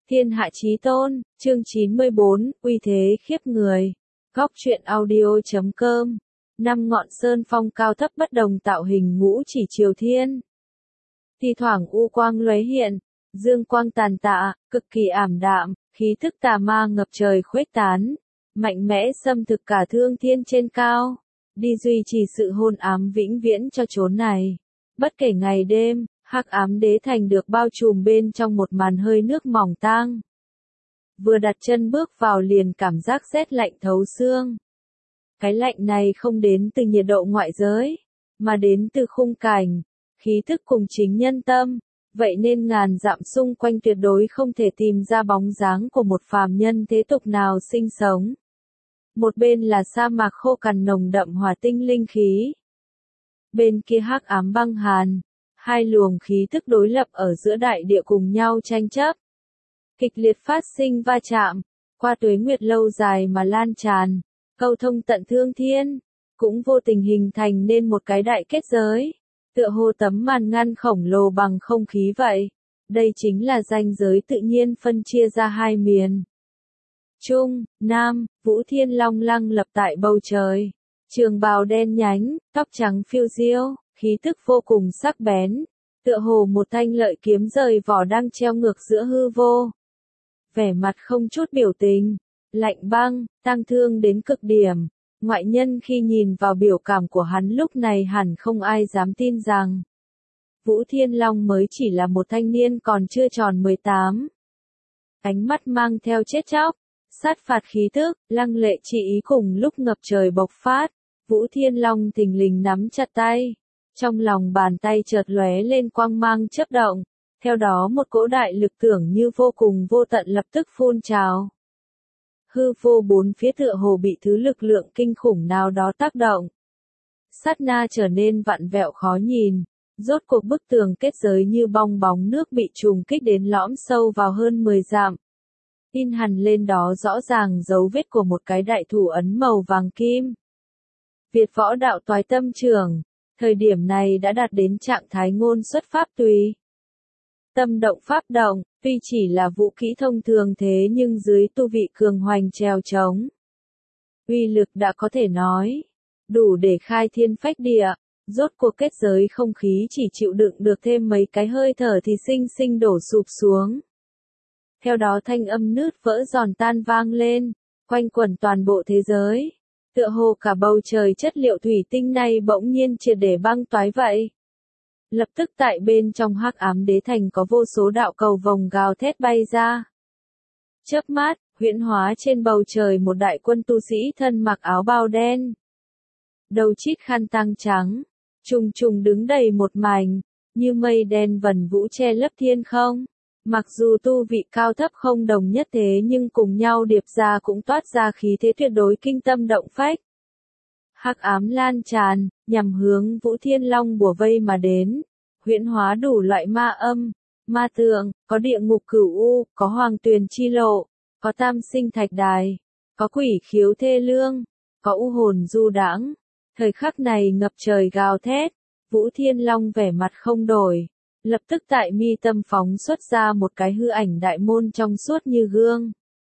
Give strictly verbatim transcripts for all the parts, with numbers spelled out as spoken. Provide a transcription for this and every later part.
Thiên hạ chí tôn, chương chín mươi bốn, uy thế khiếp người. Góc truyện audio chấm com. Năm ngọn sơn phong cao thấp bất đồng tạo hình ngũ chỉ triều thiên. Thi thoảng u quang lóe hiện, dương quang tàn tạ, cực kỳ ảm đạm, khí thức tà ma ngập trời khuếch tán, mạnh mẽ xâm thực cả thương thiên trên cao, đi duy trì sự hôn ám vĩnh viễn cho chốn này. Bất kể ngày đêm, hắc ám đế thành được bao trùm bên trong một màn hơi nước mỏng tang. Vừa đặt chân bước vào liền cảm giác rét lạnh thấu xương. Cái lạnh này không đến từ nhiệt độ ngoại giới, mà đến từ khung cảnh, khí thức cùng chính nhân tâm, vậy nên ngàn dặm xung quanh tuyệt đối không thể tìm ra bóng dáng của một phàm nhân thế tục nào sinh sống. Một bên là sa mạc khô cằn nồng đậm hỏa tinh linh khí. Bên kia hắc ám băng hàn, hai luồng khí tức đối lập ở giữa đại địa cùng nhau tranh chấp. Kịch liệt phát sinh va chạm, qua tuế nguyệt lâu dài mà lan tràn, câu thông tận thương thiên, cũng vô tình hình thành nên một cái đại kết giới, tựa hồ tấm màn ngăn khổng lồ bằng không khí vậy. Đây chính là ranh giới tự nhiên phân chia ra hai miền. Trung, Nam, Vũ Thiên Long lăng lập tại bầu trời. Trường bào đen nhánh, tóc trắng phiêu diêu, khí tức vô cùng sắc bén, tựa hồ một thanh lợi kiếm rời vỏ đang treo ngược giữa hư vô. Vẻ mặt không chút biểu tình, lạnh băng, tang thương đến cực điểm. Ngoại nhân khi nhìn vào biểu cảm của hắn lúc này hẳn không ai dám tin rằng Vũ Thiên Long mới chỉ là một thanh niên còn chưa tròn mười tám. Ánh mắt mang theo chết chóc, sát phạt khí tức, lăng lệ chỉ ý cùng lúc ngập trời bộc phát. Vũ Thiên Long thình lình nắm chặt tay, trong lòng bàn tay chợt lóe lên quang mang chớp động, theo đó một cỗ đại lực tưởng như vô cùng vô tận lập tức phun trào. Hư vô bốn phía tựa hồ bị thứ lực lượng kinh khủng nào đó tác động. Sát na trở nên vặn vẹo khó nhìn, rốt cuộc bức tường kết giới như bong bóng nước bị trùng kích đến lõm sâu vào hơn mười dặm. In hằn lên đó rõ ràng dấu vết của một cái đại thủ ấn màu vàng kim. Việt võ đạo toái tâm trưởng, thời điểm này đã đạt đến trạng thái ngôn xuất pháp tùy. Tâm động pháp động, tuy chỉ là vũ kỹ thông thường thế nhưng dưới tu vị cường hoành trèo trống. Uy lực đã có thể nói, đủ để khai thiên phách địa, rốt cuộc kết giới không khí chỉ chịu đựng được thêm mấy cái hơi thở thì sinh sinh đổ sụp xuống. Theo đó thanh âm nứt vỡ giòn tan vang lên, quanh quẩn toàn bộ thế giới. Tựa hồ cả bầu trời chất liệu thủy tinh này bỗng nhiên triệt để băng toái vậy. Lập tức tại bên trong hắc ám đế thành có vô số đạo cầu vồng gào thét bay ra. Chớp mắt, huyễn hóa trên bầu trời một đại quân tu sĩ thân mặc áo bào đen. Đầu chít khăn tang trắng, trùng trùng đứng đầy một mảnh, như mây đen vần vũ che lấp thiên không. Mặc dù tu vị cao thấp không đồng nhất thế nhưng cùng nhau điệp ra cũng toát ra khí thế tuyệt đối kinh tâm động phách. Hắc ám lan tràn, nhằm hướng Vũ Thiên Long bủa vây mà đến, huyễn hóa đủ loại ma âm, ma tượng, có địa ngục cửu u, có hoàng tuyền chi lộ, có tam sinh thạch đài, có quỷ khiếu thê lương, có u hồn du đãng. Thời khắc này ngập trời gào thét, Vũ Thiên Long vẻ mặt không đổi. Lập tức tại mi tâm phóng xuất ra một cái hư ảnh đại môn trong suốt như gương.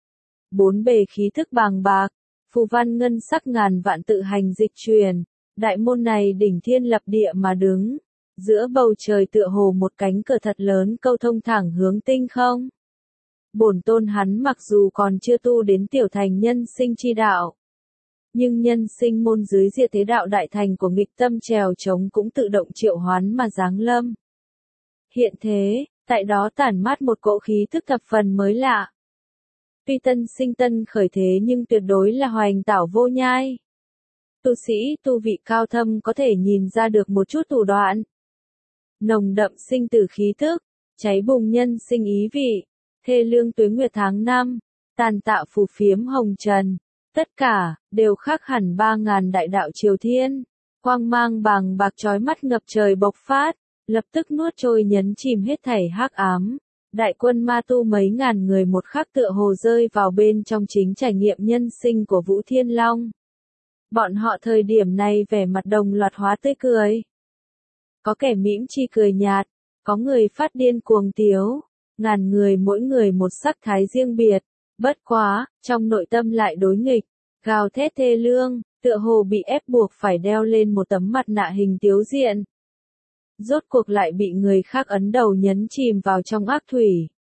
Bốn bề khí thức bàng bạc, phù văn ngân sắc ngàn vạn tự hành dịch truyền, đại môn này đỉnh thiên lập địa mà đứng, giữa bầu trời tựa hồ một cánh cửa thật lớn câu thông thẳng hướng tinh không. Bổn tôn hắn mặc dù còn chưa tu đến tiểu thành nhân sinh chi đạo, nhưng nhân sinh môn dưới diệt thế đạo đại thành của nghịch tâm trèo trống cũng tự động triệu hoán mà giáng lâm. Hiện thế, tại đó tản mát một cỗ khí thức thập phần mới lạ. Tuy tân sinh tân khởi thế nhưng tuyệt đối là hoành tảo vô nhai. Tu sĩ tu vị cao thâm có thể nhìn ra được một chút thủ đoạn. Nồng đậm sinh tử khí thức, cháy bùng nhân sinh ý vị, thê lương tuế nguyệt tháng năm, tàn tạ phù phiếm hồng trần. Tất cả, đều khác hẳn ba ngàn đại đạo triều thiên. Quang mang bàng bạc chói mắt ngập trời bộc phát. Lập tức nuốt trôi nhấn chìm hết thảy hắc ám. Đại quân ma tu mấy ngàn người một khắc tựa hồ rơi vào bên trong chính trải nghiệm nhân sinh của Vũ Thiên Long. Bọn họ thời điểm này vẻ mặt đồng loạt hóa tươi cười. Có kẻ mỉm chi cười nhạt, có người phát điên cuồng tiếu, ngàn người mỗi người một sắc thái riêng biệt, bất quá, trong nội tâm lại đối nghịch, gào thét thê lương, tựa hồ bị ép buộc phải đeo lên một tấm mặt nạ hình tiếu diện. Rốt cuộc lại bị người khác ấn đầu nhấn chìm vào trong ác thủy.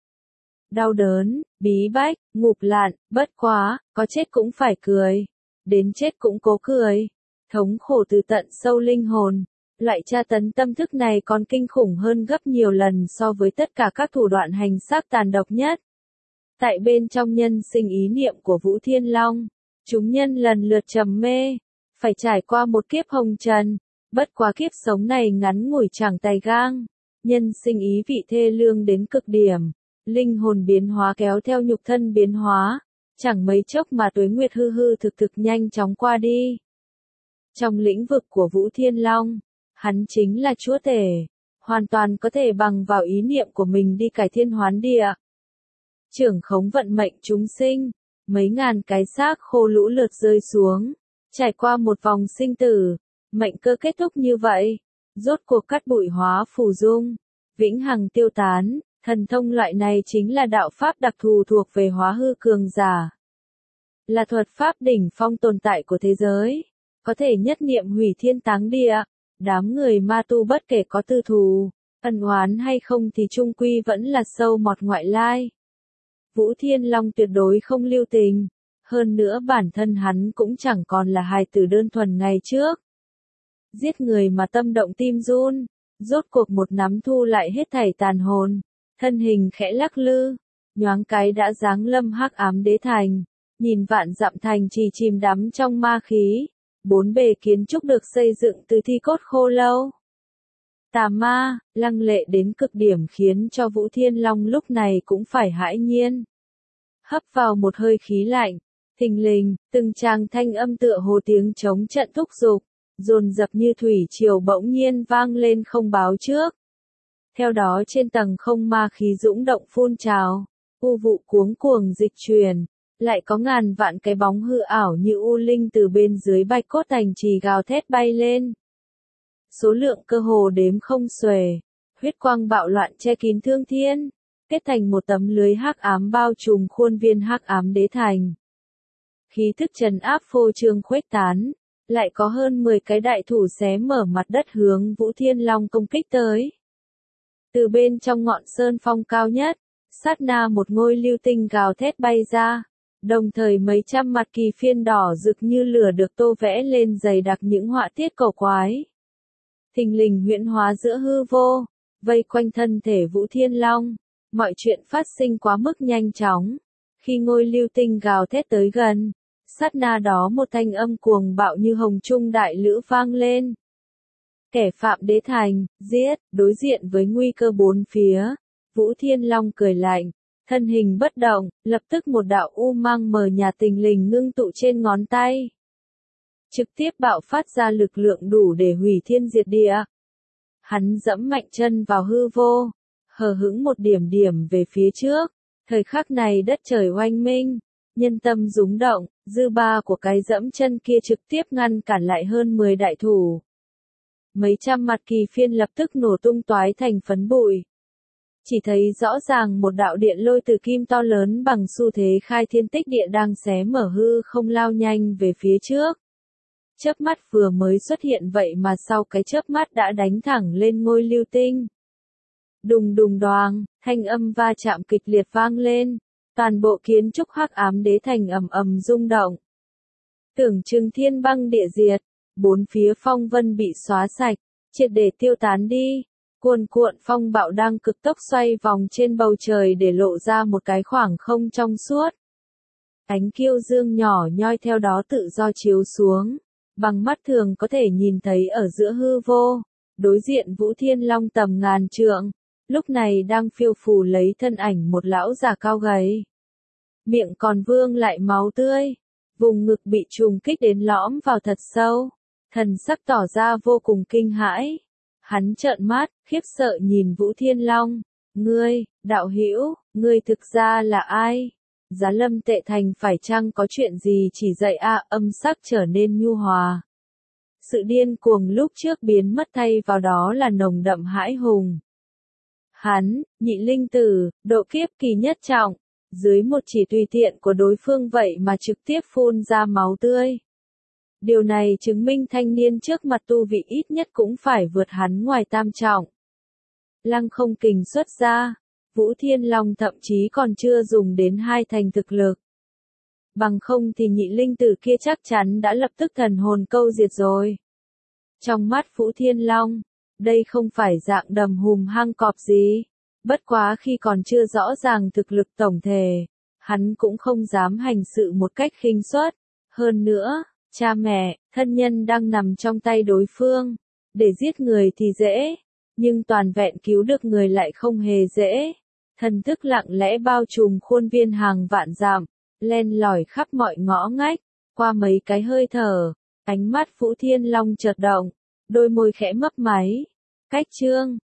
Đau đớn, bí bách, ngụp lạn, bất quá, có chết cũng phải cười. Đến chết cũng cố cười. Thống khổ từ tận sâu linh hồn. Loại tra tấn tâm thức này còn kinh khủng hơn gấp nhiều lần so với tất cả các thủ đoạn hành xác tàn độc nhất. Tại bên trong nhân sinh ý niệm của Vũ Thiên Long, chúng nhân lần lượt trầm mê, phải trải qua một kiếp hồng trần, bất quá kiếp sống này ngắn ngủi chẳng tài gang, nhân sinh ý vị thê lương đến cực điểm, linh hồn biến hóa kéo theo nhục thân biến hóa, chẳng mấy chốc mà tuế nguyệt hư hư thực thực nhanh chóng qua đi. Trong lĩnh vực của Vũ Thiên Long, hắn chính là chúa tể, hoàn toàn có thể bằng vào ý niệm của mình đi cải thiên hoán địa. Trưởng khống vận mệnh chúng sinh, mấy ngàn cái xác khô lũ lượt rơi xuống, trải qua một vòng sinh tử, mệnh cơ kết thúc như vậy, rốt cuộc cắt bụi hóa phù dung, vĩnh hằng tiêu tán, thần thông loại này chính là đạo pháp đặc thù thuộc về hóa hư cường giả. Là thuật pháp đỉnh phong tồn tại của thế giới, có thể nhất niệm hủy thiên táng địa, đám người ma tu bất kể có tư thù, ân oán hay không thì chung quy vẫn là sâu mọt ngoại lai. Vũ Thiên Long tuyệt đối không lưu tình, hơn nữa bản thân hắn cũng chẳng còn là hài tử đơn thuần ngày trước. Giết người mà tâm động tim run, rốt cuộc một nắm thu lại hết thảy tàn hồn, thân hình khẽ lắc lư, nhoáng cái đã giáng lâm hắc ám đế thành, nhìn vạn dặm thành trì chìm đắm trong ma khí, bốn bề kiến trúc được xây dựng từ thi cốt khô lâu. Tà ma, lăng lệ đến cực điểm khiến cho Vũ Thiên Long lúc này cũng phải hãi nhiên. Hấp vào một hơi khí lạnh, thình lình, từng tràng thanh âm tựa hồ tiếng chống trận thúc giục, dồn dập như thủy triều bỗng nhiên vang lên không báo trước. Theo đó trên tầng không ma khí dũng động phun trào, u vụ cuống cuồng dịch truyền, lại có ngàn vạn cái bóng hư ảo như u linh từ bên dưới bạch cốt thành trì gào thét bay lên. Số lượng cơ hồ đếm không xuể, huyết quang bạo loạn che kín thương thiên, kết thành một tấm lưới hắc ám bao trùm khuôn viên hắc ám đế thành. Khí thức trấn áp phô trương khuếch tán, lại có hơn mười cái đại thủ xé mở mặt đất hướng Vũ Thiên Long công kích tới. Từ bên trong ngọn sơn phong cao nhất, sát na một ngôi lưu tinh gào thét bay ra, đồng thời mấy trăm mặt kỳ phiên đỏ rực như lửa được tô vẽ lên dày đặc những họa tiết cổ quái. Thình lình huyễn hóa giữa hư vô, vây quanh thân thể Vũ Thiên Long, mọi chuyện phát sinh quá mức nhanh chóng. Khi ngôi lưu tinh gào thét tới gần, sát na đó một thanh âm cuồng bạo như hồng trung đại lữ vang lên. Kẻ phạm đế thành, giết, đối diện với nguy cơ bốn phía, Vũ Thiên Long cười lạnh, thân hình bất động, lập tức một đạo u mang mờ nhạt tình lình ngưng tụ trên ngón tay. Trực tiếp bạo phát ra lực lượng đủ để hủy thiên diệt địa. Hắn dẫm mạnh chân vào hư vô, hờ hững một điểm điểm về phía trước, thời khắc này đất trời oanh minh, nhân tâm rúng động, dư ba của cái dẫm chân kia trực tiếp ngăn cản lại hơn mười đại thủ. Mấy trăm mặt kỳ phiên lập tức nổ tung toái thành phấn bụi. Chỉ thấy rõ ràng một đạo điện lôi từ kim to lớn bằng xu thế khai thiên tích địa đang xé mở hư không lao nhanh về phía trước. Chớp mắt vừa mới xuất hiện vậy mà sau cái chớp mắt đã đánh thẳng lên ngôi lưu tinh. Đùng đùng đoàng, thanh âm va chạm kịch liệt vang lên, toàn bộ kiến trúc hắc ám đế thành ầm ầm rung động. Tưởng chừng thiên băng địa diệt, bốn phía phong vân bị xóa sạch, triệt để tiêu tán đi. Cuồn cuộn phong bạo đang cực tốc xoay vòng trên bầu trời để lộ ra một cái khoảng không trong suốt. Ánh kiêu dương nhỏ nhoi theo đó tự do chiếu xuống, bằng mắt thường có thể nhìn thấy ở giữa hư vô, đối diện Vũ Thiên Long tầm ngàn trượng, lúc này đang phiêu phù lấy thân ảnh một lão già cao gầy. Miệng còn vương lại máu tươi, vùng ngực bị trùng kích đến lõm vào thật sâu, thần sắc tỏ ra vô cùng kinh hãi. Hắn trợn mắt, khiếp sợ nhìn Vũ Thiên Long, ngươi, đạo hữu, ngươi thực ra là ai? Giá Lâm Tệ Thành phải chăng có chuyện gì chỉ dạy a à, âm sắc trở nên nhu hòa. Sự điên cuồng lúc trước biến mất thay vào đó là nồng đậm hãi hùng. Hắn, nhị linh tử, độ kiếp kỳ nhất trọng, dưới một chỉ tùy tiện của đối phương vậy mà trực tiếp phun ra máu tươi. Điều này chứng minh thanh niên trước mặt tu vị ít nhất cũng phải vượt hắn ngoài tam trọng. Lăng không kình xuất ra, Vũ Thiên Long thậm chí còn chưa dùng đến hai thành thực lực. Bằng không thì nhị linh tử kia chắc chắn đã lập tức thần hồn câu diệt rồi. Trong mắt Vũ Thiên Long, đây không phải dạng đầm hùm hang cọp gì. Bất quá khi còn chưa rõ ràng thực lực tổng thể, hắn cũng không dám hành sự một cách khinh suất. Hơn nữa, cha mẹ, thân nhân đang nằm trong tay đối phương. Để giết người thì dễ, nhưng toàn vẹn cứu được người lại không hề dễ. Thần thức lặng lẽ bao trùm khuôn viên hàng vạn dặm, len lỏi khắp mọi ngõ ngách. Qua mấy cái hơi thở, ánh mắt Vũ Thiên Long chợt động, đôi môi khẽ mấp máy. Cách chương